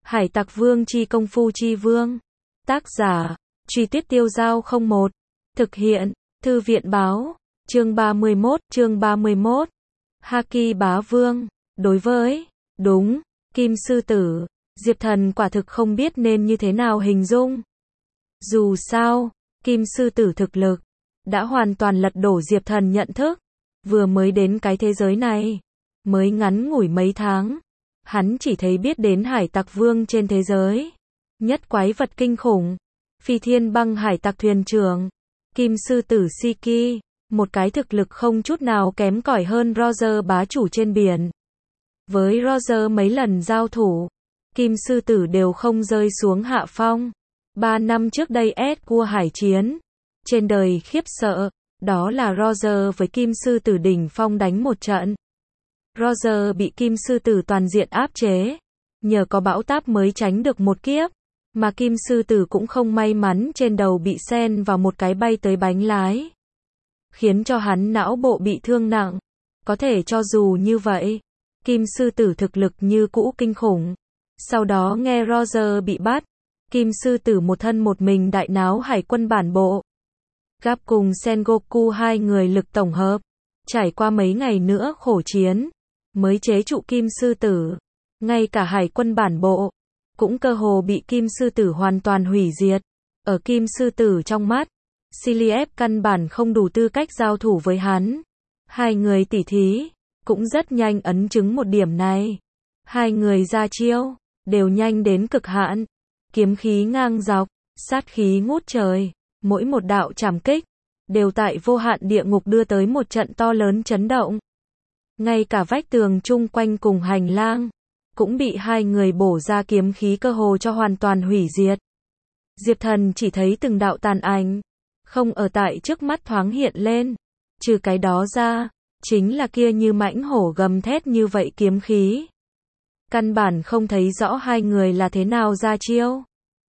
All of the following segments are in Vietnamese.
Hải Tặc Vương chi công phu chi vương. Tác giả, Truy Tuyết Tiêu Giao 01. Thực hiện, Thư viện báo. Chương 31. Haki Bá Vương. Đối với, đúng, Kim Sư Tử, Diệp Thần quả thực không biết nên như thế nào hình dung. Dù sao, Kim Sư Tử thực lực đã hoàn toàn lật đổ Diệp Thần nhận thức. Vừa mới đến cái thế giới này, mới ngắn ngủi mấy tháng, hắn chỉ thấy biết đến Hải Tặc Vương trên thế giới. Nhất quái vật kinh khủng, Phi Thiên Băng Hải Tặc thuyền trưởng, Kim Sư Tử Shiki, một cái thực lực không chút nào kém cỏi hơn Roger bá chủ trên biển. Với Roger mấy lần giao thủ, Kim Sư Tử đều không rơi xuống hạ phong. 3 năm trước đây S-Cua hải chiến, trên đời khiếp sợ, đó là Roger với Kim Sư Tử đỉnh phong đánh một trận. Roger bị Kim Sư Tử toàn diện áp chế, nhờ có bão táp mới tránh được một kiếp, mà Kim Sư Tử cũng không may mắn trên đầu bị xen vào một cái bay tới bánh lái, khiến cho hắn não bộ bị thương nặng. Có thể cho dù như vậy, Kim Sư Tử thực lực như cũ kinh khủng. Sau đó nghe Roger bị bắt, Kim Sư Tử một thân một mình đại náo hải quân bản bộ. Gap cùng Sengoku hai người lực tổng hợp, trải qua mấy ngày nữa khổ chiến, mới chế trụ Kim Sư Tử. Ngay cả hải quân bản bộ cũng cơ hồ bị Kim Sư Tử hoàn toàn hủy diệt. Ở Kim Sư Tử trong mắt, Cillieb căn bản không đủ tư cách giao thủ với hắn. Hai người tỉ thí cũng rất nhanh ấn chứng một điểm này. Hai người ra chiêu đều nhanh đến cực hạn, kiếm khí ngang dọc, sát khí ngút trời, mỗi một đạo trảm kích đều tại vô hạn địa ngục đưa tới một trận to lớn chấn động. Ngay cả vách tường chung quanh cùng hành lang cũng bị hai người bổ ra kiếm khí cơ hồ cho hoàn toàn hủy diệt. Diệp Thần chỉ thấy từng đạo tàn ảnh không ở tại trước mắt thoáng hiện lên, trừ cái đó ra, chính là kia như mãnh hổ gầm thét như vậy kiếm khí. Căn bản không thấy rõ hai người là thế nào ra chiêu.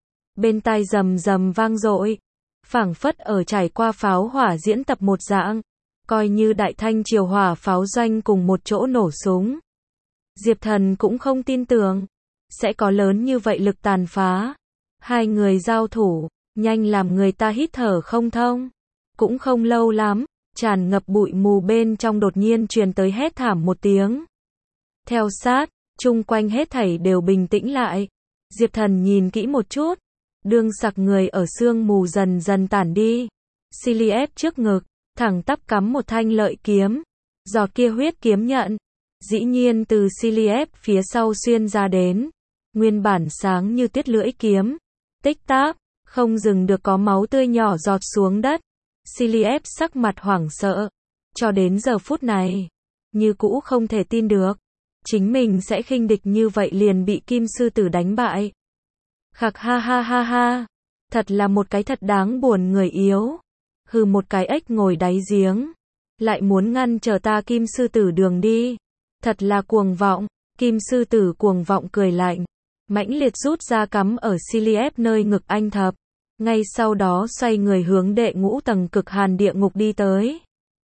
Bên tai rầm rầm vang dội, phảng phất ở trải qua pháo hỏa diễn tập một dạng, coi như đại thanh triều hỏa pháo doanh cùng một chỗ nổ súng. Diệp Thần cũng không tin tưởng sẽ có lớn như vậy lực tàn phá. Hai người giao thủ, nhanh làm người ta hít thở không thông. Cũng không lâu lắm, tràn ngập bụi mù bên trong đột nhiên truyền tới hét thảm một tiếng. Theo sát, chung quanh hết thảy đều bình tĩnh lại. Diệp Thần nhìn kỹ một chút, đương sặc người ở sương mù dần dần tản đi. Cillieb trước ngực, thẳng tắp cắm một thanh lợi kiếm. Giọt kia huyết kiếm nhận, dĩ nhiên từ Cillieb phía sau xuyên ra đến. Nguyên bản sáng như tuyết lưỡi kiếm, tích tắc, không dừng được có máu tươi nhỏ giọt xuống đất. Cillieb sắc mặt hoảng sợ, cho đến giờ phút này, như cũ không thể tin được, chính mình sẽ khinh địch như vậy liền bị Kim Sư Tử đánh bại. Khặc ha ha ha ha, thật là một cái thật đáng buồn người yếu. Hừ, một cái ếch ngồi đáy giếng, lại muốn ngăn trở ta Kim Sư Tử đường đi. Thật là cuồng vọng. Kim Sư Tử cuồng vọng cười lạnh, mãnh liệt rút ra cắm ở Cillieb nơi ngực anh thập. Ngay sau đó xoay người hướng đệ ngũ tầng cực hàn địa ngục đi tới.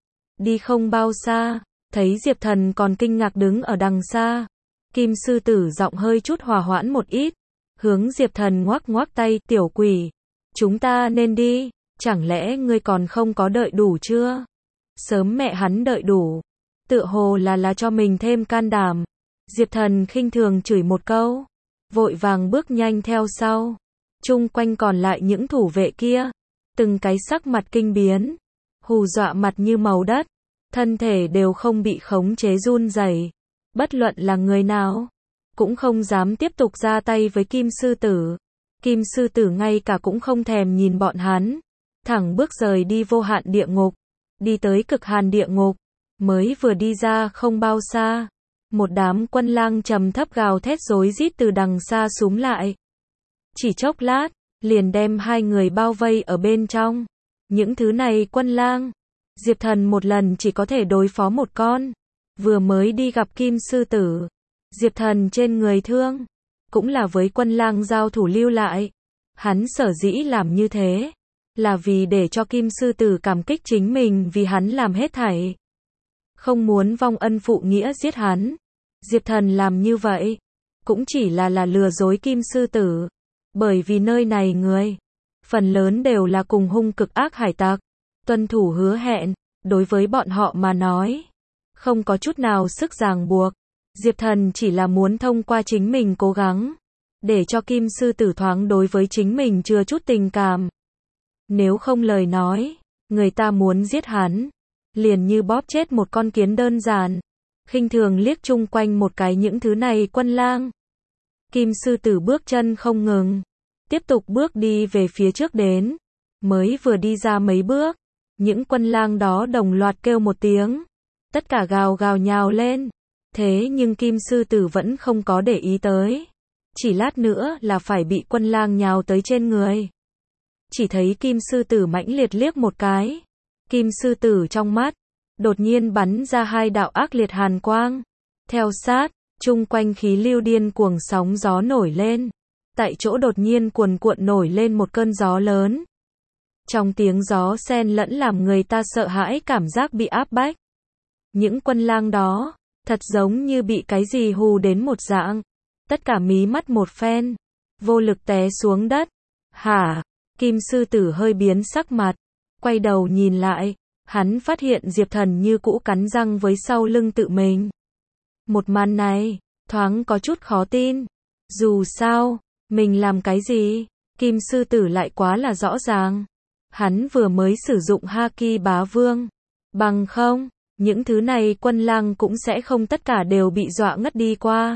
Đi không bao xa, thấy Diệp Thần còn kinh ngạc đứng ở đằng xa. Kim Sư Tử giọng hơi chút hòa hoãn một ít, hướng Diệp Thần ngoắc ngoắc tay, tiểu quỷ, chúng ta nên đi, chẳng lẽ ngươi còn không có đợi đủ chưa? Sớm mẹ hắn đợi đủ, tựa hồ là cho mình thêm can đảm. Diệp Thần khinh thường chửi một câu, vội vàng bước nhanh theo sau. Chung quanh còn lại những thủ vệ kia, từng cái sắc mặt kinh biến, hù dọa mặt như màu đất, thân thể đều không bị khống chế run rẩy. Bất luận là người nào, cũng không dám tiếp tục ra tay với Kim Sư Tử. Kim Sư Tử ngay cả cũng không thèm nhìn bọn hắn, thẳng bước rời đi vô hạn địa ngục, đi tới cực hàn địa ngục. Mới vừa đi ra không bao xa, một đám quân lang trầm thấp gào thét rối rít từ đằng xa xúm lại. Chỉ chốc lát, liền đem hai người bao vây ở bên trong. Những thứ này quân lang, Diệp Thần một lần chỉ có thể đối phó một con. Vừa mới đi gặp Kim Sư Tử, Diệp Thần trên người thương, cũng là với quân lang giao thủ lưu lại. Hắn sở dĩ làm như thế, là vì để cho Kim Sư Tử cảm kích chính mình vì hắn làm hết thảy. Không muốn vong ân phụ nghĩa giết hắn. Diệp Thần làm như vậy, cũng chỉ là lừa dối Kim Sư Tử. Bởi vì nơi này người, phần lớn đều là cùng hung cực ác hải tặc, tuân thủ hứa hẹn, đối với bọn họ mà nói, không có chút nào sức ràng buộc. Diệp Thần chỉ là muốn thông qua chính mình cố gắng, để cho Kim Sư Tử thoáng đối với chính mình chừa chút tình cảm. Nếu không lời nói, người ta muốn giết hắn, liền như bóp chết một con kiến đơn giản. Khinh thường liếc chung quanh một cái những thứ này quân lang. Kim Sư Tử bước chân không ngừng, tiếp tục bước đi về phía trước đến. Mới vừa đi ra mấy bước, những quân lang đó đồng loạt kêu một tiếng, tất cả gào gào nhào lên. Thế nhưng Kim Sư Tử vẫn không có để ý tới. Chỉ lát nữa là phải bị quân lang nhào tới trên người. Chỉ thấy Kim Sư Tử mãnh liệt liếc một cái. Kim Sư Tử trong mắt đột nhiên bắn ra hai đạo ác liệt hàn quang. Theo sát, chung quanh khí lưu điên cuồng sóng gió nổi lên. Tại chỗ đột nhiên cuồn cuộn nổi lên một cơn gió lớn. Trong tiếng gió xen lẫn làm người ta sợ hãi cảm giác bị áp bách. Những quân lang đó, thật giống như bị cái gì hù đến một dạng. Tất cả mí mắt một phen, vô lực té xuống đất. Hả? Kim Sư Tử hơi biến sắc mặt, quay đầu nhìn lại, hắn phát hiện Diệp Thần như cũ cắn răng với sau lưng tự mình. Một màn này, thoáng có chút khó tin. Dù sao, mình làm cái gì? Kim Sư Tử lại quá là rõ ràng. Hắn vừa mới sử dụng Haki Bá Vương. Bằng không, những thứ này quân lang cũng sẽ không tất cả đều bị dọa ngất đi qua.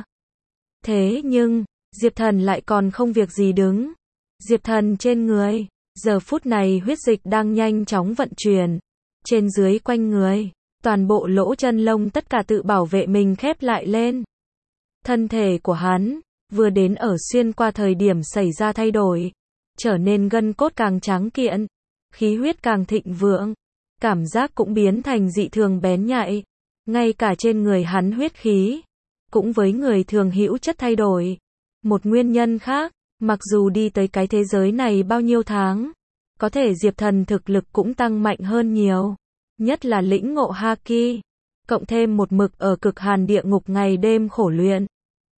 Thế nhưng, Diệp Thần lại còn không việc gì đứng. Diệp Thần trên người, giờ phút này huyết dịch đang nhanh chóng vận chuyển. Trên dưới quanh người, toàn bộ lỗ chân lông tất cả tự bảo vệ mình khép lại lên. Thân thể của hắn, vừa đến ở xuyên qua thời điểm xảy ra thay đổi, trở nên gân cốt càng tráng kiện, khí huyết càng thịnh vượng, cảm giác cũng biến thành dị thường bén nhạy. Ngay cả trên người hắn huyết khí, cũng với người thường hữu chất thay đổi. Một nguyên nhân khác, mặc dù đi tới cái thế giới này bao nhiêu tháng, có thể Diệp Thần thực lực cũng tăng mạnh hơn nhiều. Nhất là lĩnh ngộ Haki, cộng thêm một mực ở cực hàn địa ngục ngày đêm khổ luyện.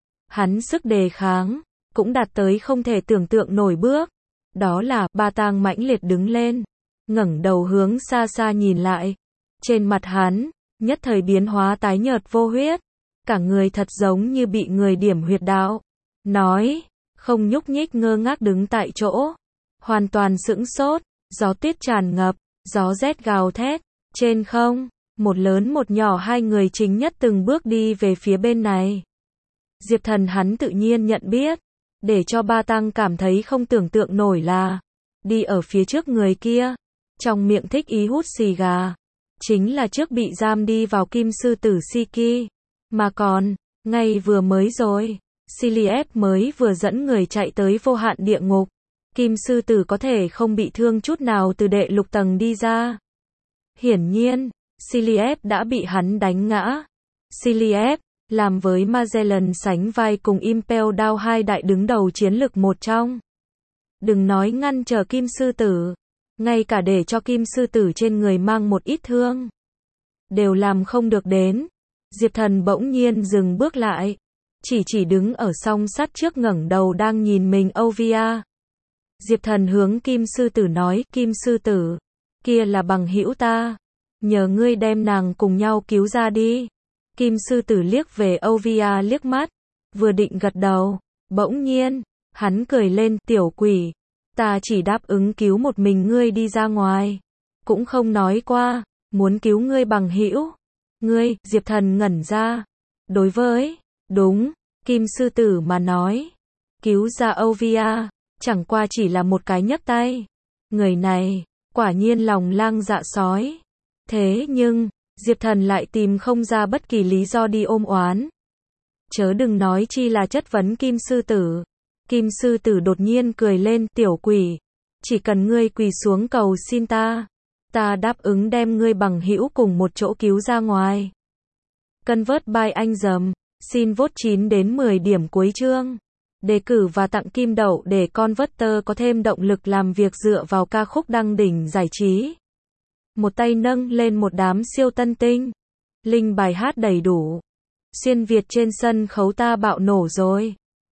Hắn sức đề kháng, cũng đạt tới không thể tưởng tượng nổi bước. Đó là, Ba Tang mãnh liệt đứng lên, ngẩng đầu hướng xa xa nhìn lại. Trên mặt hắn, nhất thời biến hóa tái nhợt vô huyết. Cả người thật giống như bị người điểm huyệt đạo. Nói, không nhúc nhích ngơ ngác đứng tại chỗ. Hoàn toàn sững sốt, gió tuyết tràn ngập, gió rét gào thét. Trên không, một lớn một nhỏ hai người chính nhất từng bước đi về phía bên này. Diệp Thần hắn tự nhiên nhận biết, để cho Ba Tang cảm thấy không tưởng tượng nổi là, đi ở phía trước người kia, trong miệng thích ý hút xì gà, chính là trước bị giam đi vào Kim Sư Tử Shiki. Mà còn, ngay vừa mới rồi, Siliep mới vừa dẫn người chạy tới vô hạn địa ngục. Kim Sư Tử có thể không bị thương chút nào từ đệ lục tầng đi ra. Hiển nhiên, Siliep đã bị hắn đánh ngã. Siliep, làm với Magellan sánh vai cùng Impel Down hai đại đứng đầu chiến lực một trong. Đừng nói ngăn trở Kim Sư Tử, ngay cả để cho Kim Sư Tử trên người mang một ít thương, đều làm không được đến. Diệp Thần bỗng nhiên dừng bước lại, chỉ đứng ở song sắt trước ngẩng đầu đang nhìn mình Ovia. Diệp Thần hướng Kim Sư Tử nói, Kim Sư Tử, kia là bằng hữu ta, nhờ ngươi đem nàng cùng nhau cứu ra đi. Kim Sư Tử liếc về Ovia liếc mắt, vừa định gật đầu, bỗng nhiên, hắn cười lên, tiểu quỷ, ta chỉ đáp ứng cứu một mình ngươi đi ra ngoài, cũng không nói qua, muốn cứu ngươi bằng hữu. Ngươi, Diệp Thần ngẩn ra, đối với, đúng, Kim Sư Tử mà nói, cứu ra Ovia, chẳng qua chỉ là một cái nhấc tay. Người này, quả nhiên lòng lang dạ sói. Thế nhưng, Diệp Thần lại tìm không ra bất kỳ lý do đi ôm oán. Chớ đừng nói chi là chất vấn Kim Sư Tử. Kim Sư Tử đột nhiên cười lên, tiểu quỷ, chỉ cần ngươi quỳ xuống cầu xin ta, ta đáp ứng đem ngươi bằng hữu cùng một chỗ cứu ra ngoài. Convert by anh dầm, xin vote 9 đến 10 điểm cuối chương. Đề cử và tặng kim đậu để Converter có thêm động lực làm việc dựa vào ca khúc đăng đỉnh giải trí. Một tay nâng lên một đám siêu tân tinh. Link bài hát đầy đủ. Xuyên Việt trên sân khấu ta bạo nổ rồi.